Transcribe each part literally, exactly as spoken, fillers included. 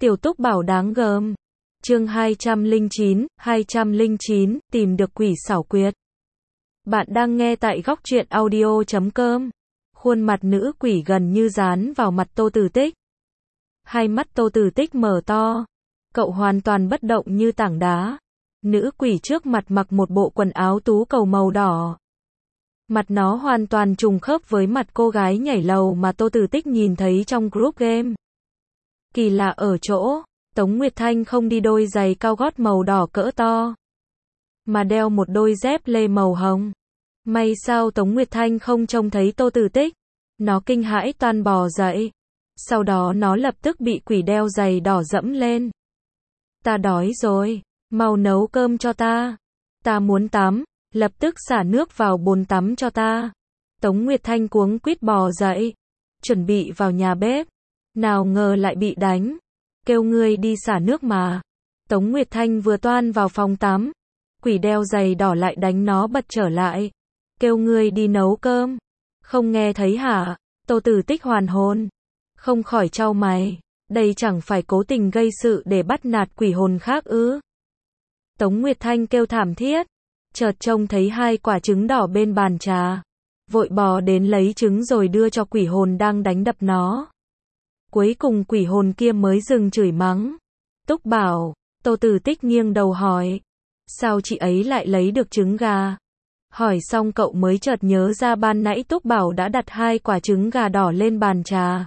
Tiểu Túc Bảo đáng gờm. Chương hai trăm lẻ chín, hai trăm lẻ chín, tìm được quỷ xảo quyệt. Bạn đang nghe tại góc truyện audio chấm com. Khuôn mặt nữ quỷ gần như dán vào mặt Tô Tử Tích. Hai mắt Tô Tử Tích mở to. Cậu hoàn toàn bất động như tảng đá. Nữ quỷ trước mặt mặc một bộ quần áo tú cầu màu đỏ. Mặt nó hoàn toàn trùng khớp với mặt cô gái nhảy lầu mà Tô Tử Tích nhìn thấy trong group game. Kỳ lạ ở chỗ, Tống Nguyệt Thanh không đi đôi giày cao gót màu đỏ cỡ to, mà đeo một đôi dép lê màu hồng. May sao Tống Nguyệt Thanh không trông thấy Tô Tử Tích. Nó kinh hãi toan bò dậy. Sau đó nó lập tức bị quỷ đeo giày đỏ dẫm lên. Ta đói rồi, mau nấu cơm cho ta. Ta muốn tắm, lập tức xả nước vào bồn tắm cho ta. Tống Nguyệt Thanh cuống quýt bò dậy, chuẩn bị vào nhà bếp. Nào ngờ lại bị đánh. Kêu ngươi đi xả nước mà. Tống Nguyệt Thanh vừa toan vào phòng tắm, quỷ đeo giày đỏ lại đánh nó bật trở lại. Kêu ngươi đi nấu cơm. Không nghe thấy hả? Tô Tử Tích hoàn hồn, không khỏi chau mày. Đây chẳng phải cố tình gây sự để bắt nạt quỷ hồn khác ư? Tống Nguyệt Thanh kêu thảm thiết. Chợt trông thấy hai quả trứng đỏ bên bàn trà, vội bò đến lấy trứng rồi đưa cho quỷ hồn đang đánh đập nó. Cuối cùng quỷ hồn kia mới dừng chửi mắng. Túc Bảo. Tô Tử Tích nghiêng đầu hỏi. Sao chị ấy lại lấy được trứng gà? Hỏi xong cậu mới chợt nhớ ra ban nãy Túc Bảo đã đặt hai quả trứng gà đỏ lên bàn trà.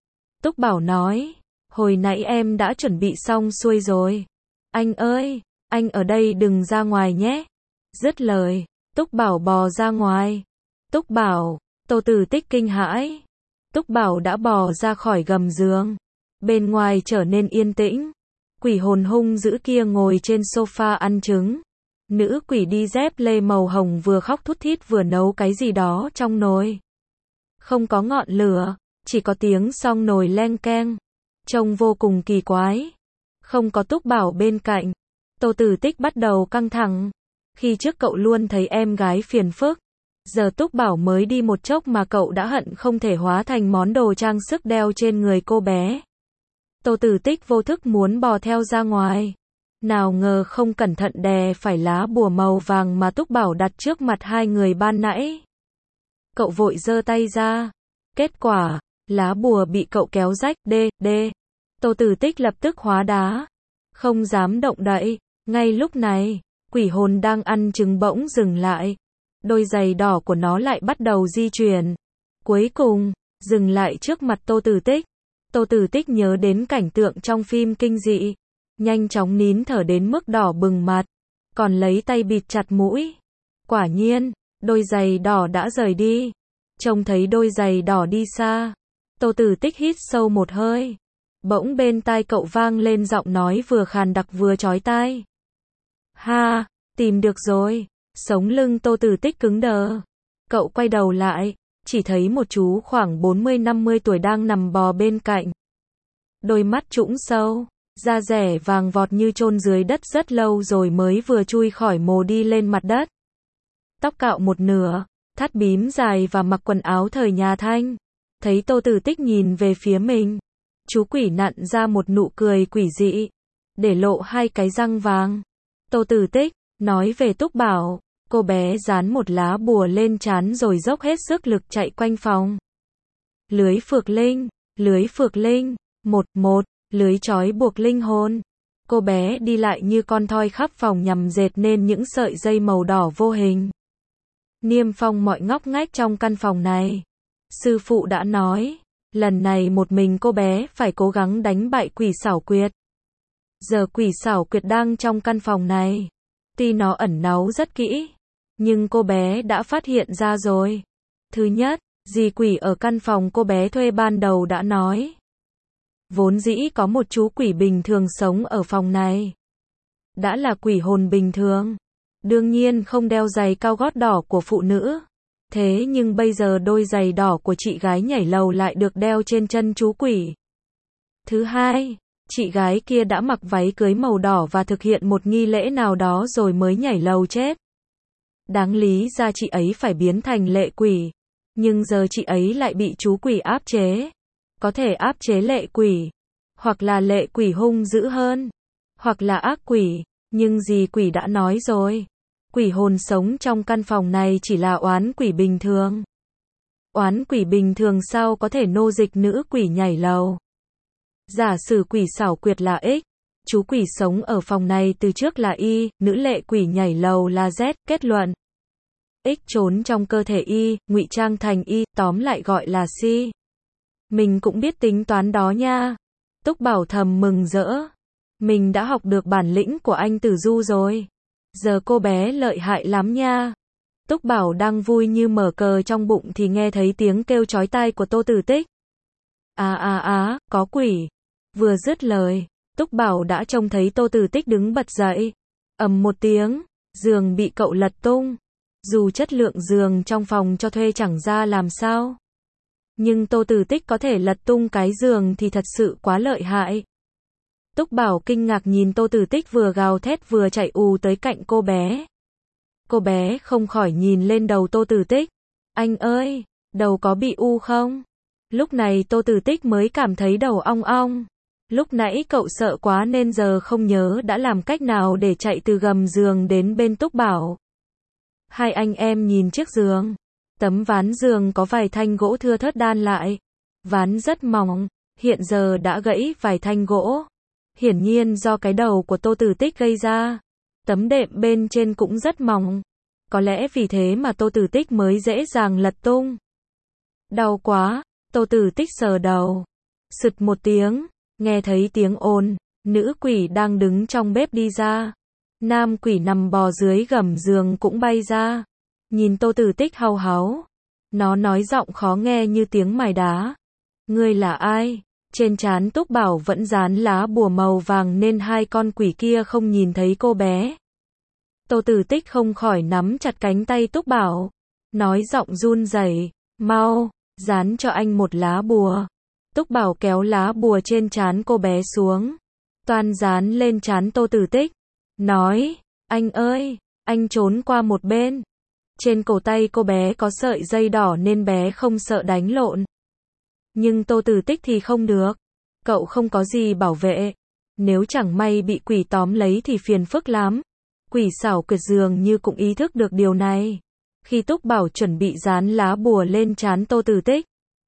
Túc Bảo nói. Hồi nãy em đã chuẩn bị xong xuôi rồi. Anh ơi, anh ở đây đừng ra ngoài nhé. Dứt lời, Túc Bảo bò ra ngoài. Túc Bảo. Tô Tử Tích kinh hãi. Túc Bảo đã bò ra khỏi gầm giường. Bên ngoài trở nên yên tĩnh. Quỷ hồn hung dữ kia ngồi trên sofa ăn trứng. Nữ quỷ đi dép lê màu hồng vừa khóc thút thít vừa nấu cái gì đó trong nồi. Không có ngọn lửa, chỉ có tiếng xong nồi leng keng. Trông vô cùng kỳ quái. Không có Túc Bảo bên cạnh, Tô Tử Tích bắt đầu căng thẳng. Khi trước cậu luôn thấy em gái phiền phức. Giờ Túc Bảo mới đi một chốc mà cậu đã hận không thể hóa thành món đồ trang sức đeo trên người cô bé. Tô Tử Tích vô thức muốn bò theo ra ngoài. Nào ngờ không cẩn thận đè phải lá bùa màu vàng mà Túc Bảo đặt trước mặt hai người ban nãy. Cậu vội giơ tay ra. Kết quả, lá bùa bị cậu kéo rách, đê, đê. Tô Tử Tích lập tức hóa đá. Không dám động đậy. Ngay lúc này, quỷ hồn đang ăn trứng bỗng dừng lại. Đôi giày đỏ của nó lại bắt đầu di chuyển. Cuối cùng, dừng lại trước mặt Tô Tử Tích. Tô Tử Tích nhớ đến cảnh tượng trong phim kinh dị. Nhanh chóng nín thở đến mức đỏ bừng mặt. Còn lấy tay bịt chặt mũi. Quả nhiên, đôi giày đỏ đã rời đi. Trông thấy đôi giày đỏ đi xa. Tô Tử Tích hít sâu một hơi. Bỗng bên tai cậu vang lên giọng nói vừa khàn đặc vừa chói tai. Ha, tìm được rồi. Sống lưng Tô Tử Tích cứng đờ. Cậu quay đầu lại, chỉ thấy một chú khoảng bốn mươi năm mươi tuổi đang nằm bò bên cạnh. Đôi mắt trũng sâu, da rẻ vàng vọt như chôn dưới đất rất lâu rồi mới vừa chui khỏi mồ đi lên mặt đất. Tóc cạo một nửa, thắt bím dài và mặc quần áo thời nhà Thanh. Thấy Tô Tử Tích nhìn về phía mình, chú quỷ nặn ra một nụ cười quỷ dị, để lộ hai cái răng vàng. Tô Tử Tích nói về Túc Bảo. Cô bé dán một lá bùa lên trán rồi dốc hết sức lực chạy quanh phòng. Lưới phược linh, lưới phược linh, một, một, lưới trói buộc linh hồn. Cô bé đi lại như con thoi khắp phòng nhằm dệt nên những sợi dây màu đỏ vô hình. Niêm phong mọi ngóc ngách trong căn phòng này. Sư phụ đã nói, lần này một mình cô bé phải cố gắng đánh bại quỷ xảo quyệt. Giờ quỷ xảo quyệt đang trong căn phòng này. Tuy nó ẩn náu rất kỹ, nhưng cô bé đã phát hiện ra rồi. Thứ nhất, dì quỷ ở căn phòng cô bé thuê ban đầu đã nói. Vốn dĩ có một chú quỷ bình thường sống ở phòng này. Đã là quỷ hồn bình thường. Đương nhiên không đeo giày cao gót đỏ của phụ nữ. Thế nhưng bây giờ đôi giày đỏ của chị gái nhảy lầu lại được đeo trên chân chú quỷ. Thứ hai, chị gái kia đã mặc váy cưới màu đỏ và thực hiện một nghi lễ nào đó rồi mới nhảy lầu chết. Đáng lý ra chị ấy phải biến thành lệ quỷ. Nhưng giờ chị ấy lại bị chú quỷ áp chế. Có thể áp chế lệ quỷ. hoặc là lệ quỷ hung dữ hơn, hoặc là ác quỷ, nhưng dì quỷ đã nói rồi. Quỷ hồn sống trong căn phòng này chỉ là oán quỷ bình thường. Oán quỷ bình thường sao có thể nô dịch nữ quỷ nhảy lầu. Giả sử quỷ xảo quyệt là X, chú quỷ sống ở phòng này từ trước là Y, nữ lệ quỷ nhảy lầu là Z, kết luận. X trốn trong cơ thể Y, ngụy trang thành Y, tóm lại gọi là C. Mình cũng biết tính toán đó nha. Túc Bảo thầm mừng rỡ. Mình đã học được bản lĩnh của anh Tử Du rồi. Giờ cô bé lợi hại lắm nha. Túc Bảo đang vui như mở cờ trong bụng thì nghe thấy tiếng kêu chói tai của Tô Tử Tích. À à à, có quỷ. Vừa dứt lời, Túc Bảo đã trông thấy Tô Tử Tích đứng bật dậy. Ầm một tiếng, giường bị cậu lật tung. Dù chất lượng giường trong phòng cho thuê chẳng ra làm sao, nhưng Tô Tử Tích có thể lật tung cái giường thì thật sự quá lợi hại. Túc Bảo kinh ngạc nhìn Tô Tử Tích vừa gào thét vừa chạy ù tới cạnh cô bé. Cô bé không khỏi nhìn lên đầu Tô Tử Tích. Anh ơi, đầu có bị u không? Lúc này Tô Tử Tích mới cảm thấy đầu ong ong. Lúc nãy cậu sợ quá nên giờ không nhớ đã làm cách nào để chạy từ gầm giường đến bên Túc Bảo. Hai anh em nhìn chiếc giường. Tấm ván giường có vài thanh gỗ thưa thớt đan lại. Ván rất mỏng, hiện giờ đã gãy vài thanh gỗ. Hiển nhiên do cái đầu của Tô Tử Tích gây ra. Tấm đệm bên trên cũng rất mỏng. Có lẽ vì thế mà Tô Tử Tích mới dễ dàng lật tung. Đau quá, Tô Tử Tích sờ đầu. Sực một tiếng, nghe thấy tiếng ồn, nữ quỷ đang đứng trong bếp đi ra. Nam quỷ nằm bò dưới gầm giường cũng bay ra. Nhìn Tô Tử Tích hau háu. Nó nói giọng khó nghe như tiếng mài đá. Ngươi là ai? Trên trán Túc Bảo vẫn dán lá bùa màu vàng nên hai con quỷ kia không nhìn thấy cô bé. Tô Tử Tích không khỏi nắm chặt cánh tay Túc Bảo. Nói giọng run rẩy, mau, dán cho anh một lá bùa. Túc Bảo kéo lá bùa trên trán cô bé xuống. Toan dán lên trán Tô Tử Tích. Nói, anh ơi, anh trốn qua một bên. Trên cổ tay cô bé có sợi dây đỏ nên bé không sợ đánh lộn. Nhưng Tô Tử Tích thì không được. Cậu không có gì bảo vệ. Nếu chẳng may bị quỷ tóm lấy thì phiền phức lắm. Quỷ xảo quyệt dường như cũng ý thức được điều này. Khi Túc Bảo chuẩn bị dán lá bùa lên trán Tô Tử Tích,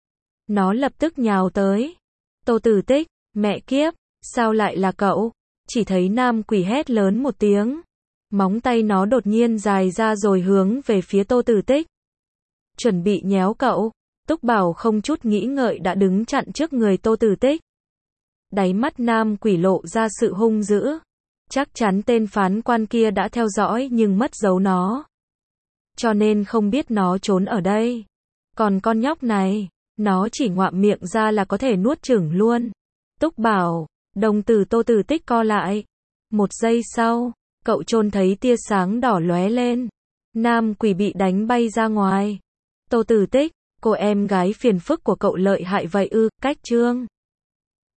nó lập tức nhào tới. Tô Tử Tích, mẹ kiếp, sao lại là cậu? Chỉ thấy nam quỷ hét lớn một tiếng. Móng tay nó đột nhiên dài ra rồi hướng về phía Tô Tử Tích. Chuẩn bị nhéo cậu. Túc Bảo không chút nghĩ ngợi đã đứng chặn trước người Tô Tử Tích. Đáy mắt nam quỷ lộ ra sự hung dữ. Chắc chắn tên phán quan kia đã theo dõi nhưng mất dấu nó. Cho nên không biết nó trốn ở đây. Còn con nhóc này, nó chỉ ngoạm miệng ra là có thể nuốt chửng luôn. Túc Bảo, đồng tử Tô Tử Tích co lại. Một giây sau, cậu trông thấy tia sáng đỏ lóe lên. Nam quỷ bị đánh bay ra ngoài. Tô Tử Tích, cô em gái phiền phức của cậu lợi hại vậy ư? Cách chương